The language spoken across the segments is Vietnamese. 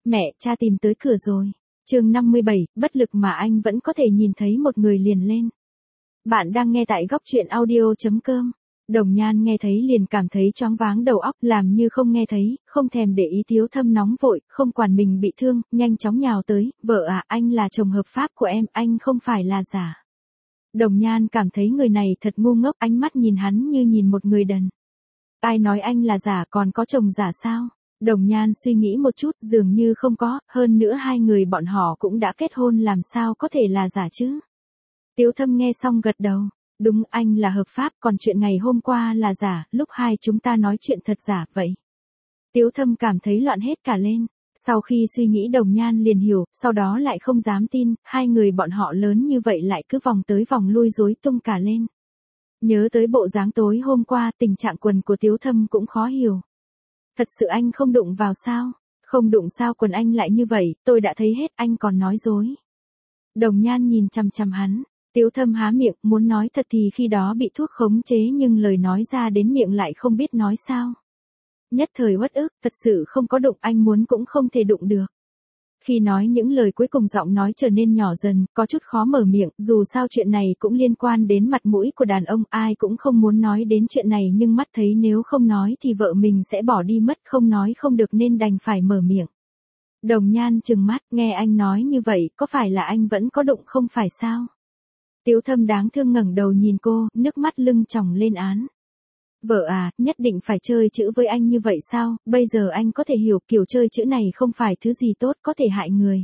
Mẹ, cha tìm tới cửa rồi. Chương 57, bất lực mà anh vẫn có thể nhìn thấy một người liền lên. Bạn đang nghe tại góc truyện audio.com. Đồng Nhan nghe thấy liền cảm thấy choáng váng đầu óc, làm như không nghe thấy, không thèm để ý. Tiếu Thâm nóng vội, không quản mình bị thương, nhanh chóng nhào tới. Vợ à, anh là chồng hợp pháp của em, anh không phải là giả. Đồng Nhan cảm thấy người này thật ngu ngốc, ánh mắt nhìn hắn như nhìn một người đần. Ai nói anh là giả, còn có chồng giả sao? Đồng Nhan suy nghĩ một chút, dường như không có, hơn nữa hai người bọn họ cũng đã kết hôn, làm sao có thể là giả chứ? Tiếu Thâm nghe xong gật đầu. Đúng, anh là hợp pháp, còn chuyện ngày hôm qua là giả, lúc hai chúng ta nói chuyện thật giả vậy. Tiếu Thâm cảm thấy loạn hết cả lên. Sau khi suy nghĩ Đồng Nhan liền hiểu, sau đó lại không dám tin, hai người bọn họ lớn như vậy lại cứ vòng tới vòng lui rối tung cả lên. Nhớ tới bộ dáng tối hôm qua, tình trạng quần của Tiếu Thâm cũng khó hiểu. Thật sự anh không đụng vào sao? Không đụng sao quần anh lại như vậy, tôi đã thấy hết, anh còn nói dối. Đồng Nhan nhìn chằm chằm hắn. Tiếu Thâm há miệng, muốn nói thật thì khi đó bị thuốc khống chế, nhưng lời nói ra đến miệng lại không biết nói sao. Nhất thời uất ức, thật sự không có đụng, anh muốn cũng không thể đụng được. Khi nói những lời cuối cùng giọng nói trở nên nhỏ dần, có chút khó mở miệng, dù sao chuyện này cũng liên quan đến mặt mũi của đàn ông, ai cũng không muốn nói đến chuyện này, nhưng mắt thấy nếu không nói thì vợ mình sẽ bỏ đi mất, không nói không được nên đành phải mở miệng. Đồng Nhan trừng mắt, nghe anh nói như vậy, có phải là anh vẫn có đụng không phải sao? Tiếu Thâm đáng thương ngẩng đầu nhìn cô, nước mắt lưng tròng lên án. Vợ à, nhất định phải chơi chữ với anh như vậy sao? Bây giờ anh có thể hiểu kiểu chơi chữ này không phải thứ gì tốt, có thể hại người.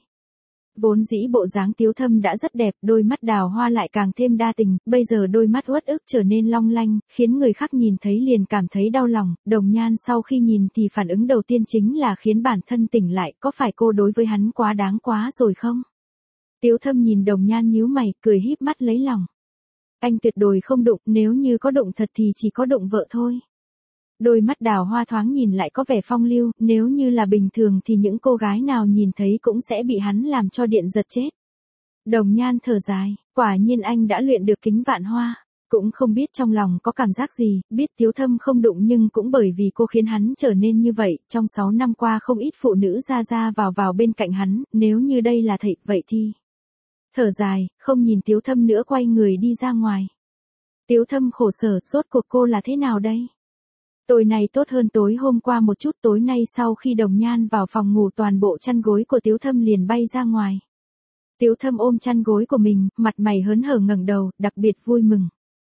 Vốn dĩ bộ dáng Tiếu Thâm đã rất đẹp, đôi mắt đào hoa lại càng thêm đa tình, bây giờ đôi mắt uất ức trở nên long lanh, khiến người khác nhìn thấy liền cảm thấy đau lòng. Đồng Nhan sau khi nhìn thì phản ứng đầu tiên chính là khiến bản thân tỉnh lại, có phải cô đối với hắn quá đáng quá rồi không? Tiếu Thâm nhìn Đồng Nhan nhíu mày, cười híp mắt lấy lòng. Anh tuyệt đối không đụng, nếu như có đụng thật thì chỉ có đụng vợ thôi. Đôi mắt đào hoa thoáng nhìn lại có vẻ phong lưu, nếu như là bình thường thì những cô gái nào nhìn thấy cũng sẽ bị hắn làm cho điện giật chết. Đồng Nhan thở dài, quả nhiên anh đã luyện được kính vạn hoa. Cũng không biết trong lòng có cảm giác gì, biết Tiếu Thâm không đụng nhưng cũng bởi vì cô khiến hắn trở nên như vậy, trong 6 năm qua không ít phụ nữ ra vào bên cạnh hắn, nếu như đây là thầy, vậy thì... Thở dài, không nhìn Tiếu Thâm nữa quay người đi ra ngoài. Tiếu Thâm khổ sở, rốt cuộc cô là thế nào đây? Tối nay tốt hơn tối hôm qua một chút, tối nay sau khi Đồng Nhan vào phòng ngủ toàn bộ chăn gối của Tiếu Thâm liền bay ra ngoài. Tiếu Thâm ôm chăn gối của mình, mặt mày hớn hở ngẩng đầu, đặc biệt vui mừng.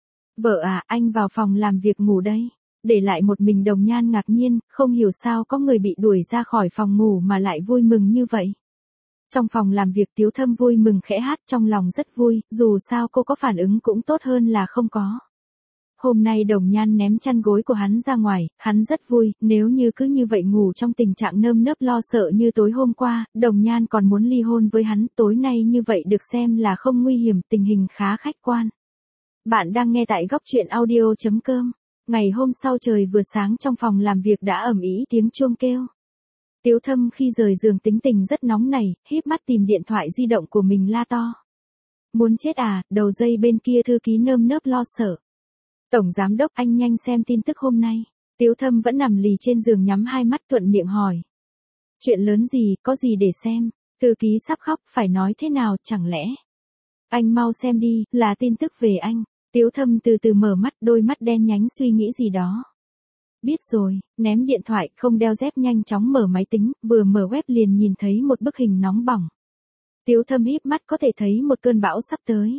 Vợ à, anh vào phòng làm việc ngủ đây. Để lại một mình Đồng Nhan ngạc nhiên, không hiểu sao có người bị đuổi ra khỏi phòng ngủ mà lại vui mừng như vậy. Trong phòng làm việc Tiếu Thâm vui mừng khẽ hát, trong lòng rất vui, dù sao cô có phản ứng cũng tốt hơn là không có. Hôm nay Đồng Nhan ném chăn gối của hắn ra ngoài, hắn rất vui, nếu như cứ như vậy ngủ trong tình trạng nơm nớp lo sợ như tối hôm qua, Đồng Nhan còn muốn ly hôn với hắn, tối nay như vậy được xem là không nguy hiểm, tình hình khá khách quan. Bạn đang nghe tại góc truyện audio.com. Ngày hôm sau trời vừa sáng trong phòng làm việc đã ầm ĩ tiếng chuông kêu. Tiếu Thâm khi rời giường tính tình rất nóng nảy, híp mắt tìm điện thoại di động của mình la to. Muốn chết à, đầu dây bên kia thư ký nơm nớp lo sợ. Tổng giám đốc, anh nhanh xem tin tức hôm nay. Tiếu Thâm vẫn nằm lì trên giường nhắm hai mắt thuận miệng hỏi. Chuyện lớn gì, có gì để xem? Thư ký sắp khóc, phải nói thế nào, chẳng lẽ? Anh mau xem đi, là tin tức về anh. Tiếu Thâm từ từ mở mắt, đôi mắt đen nhánh suy nghĩ gì đó. Biết rồi, ném điện thoại, không đeo dép nhanh chóng mở máy tính, vừa mở web liền nhìn thấy một bức hình nóng bỏng. Tiếu Thâm híp mắt có thể thấy một cơn bão sắp tới.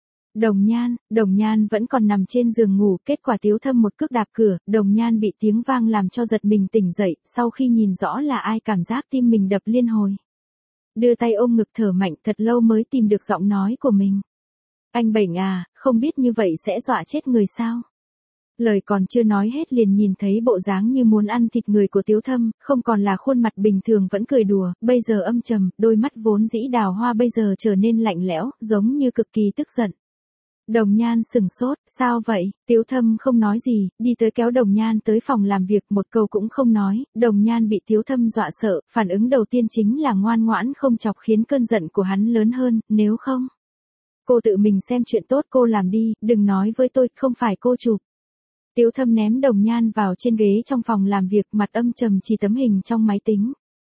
Đồng Nhan vẫn còn nằm trên giường ngủ, kết quả Tiếu Thâm một cước đạp cửa, Đồng Nhan bị tiếng vang làm cho giật mình tỉnh dậy, sau khi nhìn rõ là ai cảm giác tim mình đập liên hồi. Đưa tay ôm ngực thở mạnh thật lâu mới tìm được giọng nói của mình. Anh bệnh à, không biết như vậy sẽ dọa chết người sao? Lời còn chưa nói hết liền nhìn thấy bộ dáng như muốn ăn thịt người của Tiếu Thâm, không còn là khuôn mặt bình thường vẫn cười đùa, bây giờ âm trầm, đôi mắt vốn dĩ đào hoa bây giờ trở nên lạnh lẽo, giống như cực kỳ tức giận. Đồng Nhan sừng sốt, sao vậy? Tiếu Thâm không nói gì, đi tới kéo Đồng Nhan tới phòng làm việc, một câu cũng không nói. Đồng Nhan bị Tiếu Thâm dọa sợ, phản ứng đầu tiên chính là ngoan ngoãn không chọc khiến cơn giận của hắn lớn hơn, nếu không. Cô tự mình xem chuyện tốt cô làm đi, đừng nói với tôi, không phải cô chụp. Tiếu Thâm ném Đồng Nhan vào trên ghế trong phòng làm việc, mặt âm trầm chỉ tấm hình trong máy tính.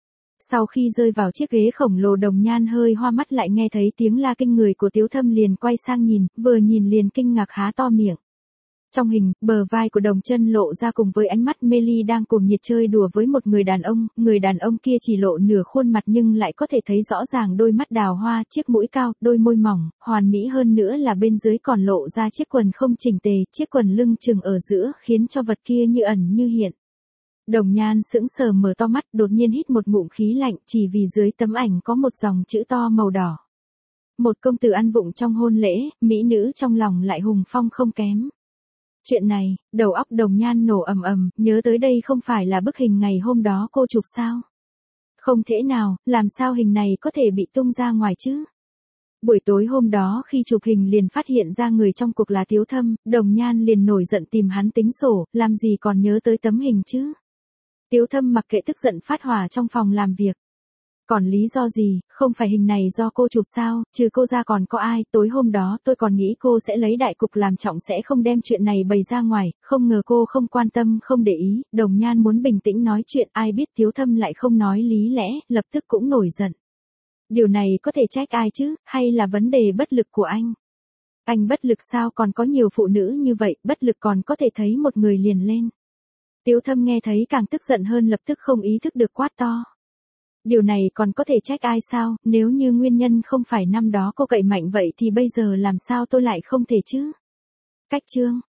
Sau khi rơi vào chiếc ghế khổng lồ, Đồng Nhan hơi hoa mắt, lại nghe thấy tiếng la kinh người của Tiếu Thâm, liền quay sang nhìn, vừa nhìn liền kinh ngạc há to miệng. Trong hình, bờ vai của Đồng Chân lộ ra cùng với ánh mắt mê ly đang cuồng nhiệt chơi đùa với một người đàn ông kia chỉ lộ nửa khuôn mặt nhưng lại có thể thấy rõ ràng đôi mắt đào hoa, chiếc mũi cao, đôi môi mỏng, hoàn mỹ hơn nữa là bên dưới còn lộ ra chiếc quần không chỉnh tề, chiếc quần lưng chừng ở giữa khiến cho vật kia như ẩn như hiện. Đồng Nhan sững sờ mở to mắt, đột nhiên hít một ngụm khí lạnh, chỉ vì dưới tấm ảnh có một dòng chữ to màu đỏ. Một công tử ăn vụng trong hôn lễ, mỹ nữ trong lòng lại hùng phong không kém. Chuyện này, đầu óc Đồng Nhan nổ ầm ầm, nhớ tới đây không phải là bức hình ngày hôm đó cô chụp sao? Không thể nào, làm sao hình này có thể bị tung ra ngoài chứ? Buổi tối hôm đó khi chụp hình liền phát hiện ra người trong cuộc là Tiếu Thâm, Đồng Nhan liền nổi giận tìm hắn tính sổ, làm gì còn nhớ tới tấm hình chứ? Tiếu Thâm mặc kệ tức giận phát hỏa trong phòng làm việc. Còn lý do gì, không phải hình này do cô chụp sao, trừ cô ra còn có ai, tối hôm đó tôi còn nghĩ cô sẽ lấy đại cục làm trọng, sẽ không đem chuyện này bày ra ngoài, không ngờ cô không quan tâm không để ý. Đồng Nhan muốn bình tĩnh nói chuyện, ai biết Tiếu Thâm lại không nói lý lẽ, lập tức cũng nổi giận. Điều này có thể trách ai chứ, hay là vấn đề bất lực của anh? Anh bất lực sao, còn có nhiều phụ nữ như vậy, bất lực còn có thể thấy một người liền lên. Tiếu Thâm nghe thấy càng tức giận hơn, lập tức không ý thức được quát to. Điều này còn có thể trách ai sao, nếu như nguyên nhân không phải năm đó cô cậy mạnh vậy thì bây giờ làm sao tôi lại không thể chứ? Cách chương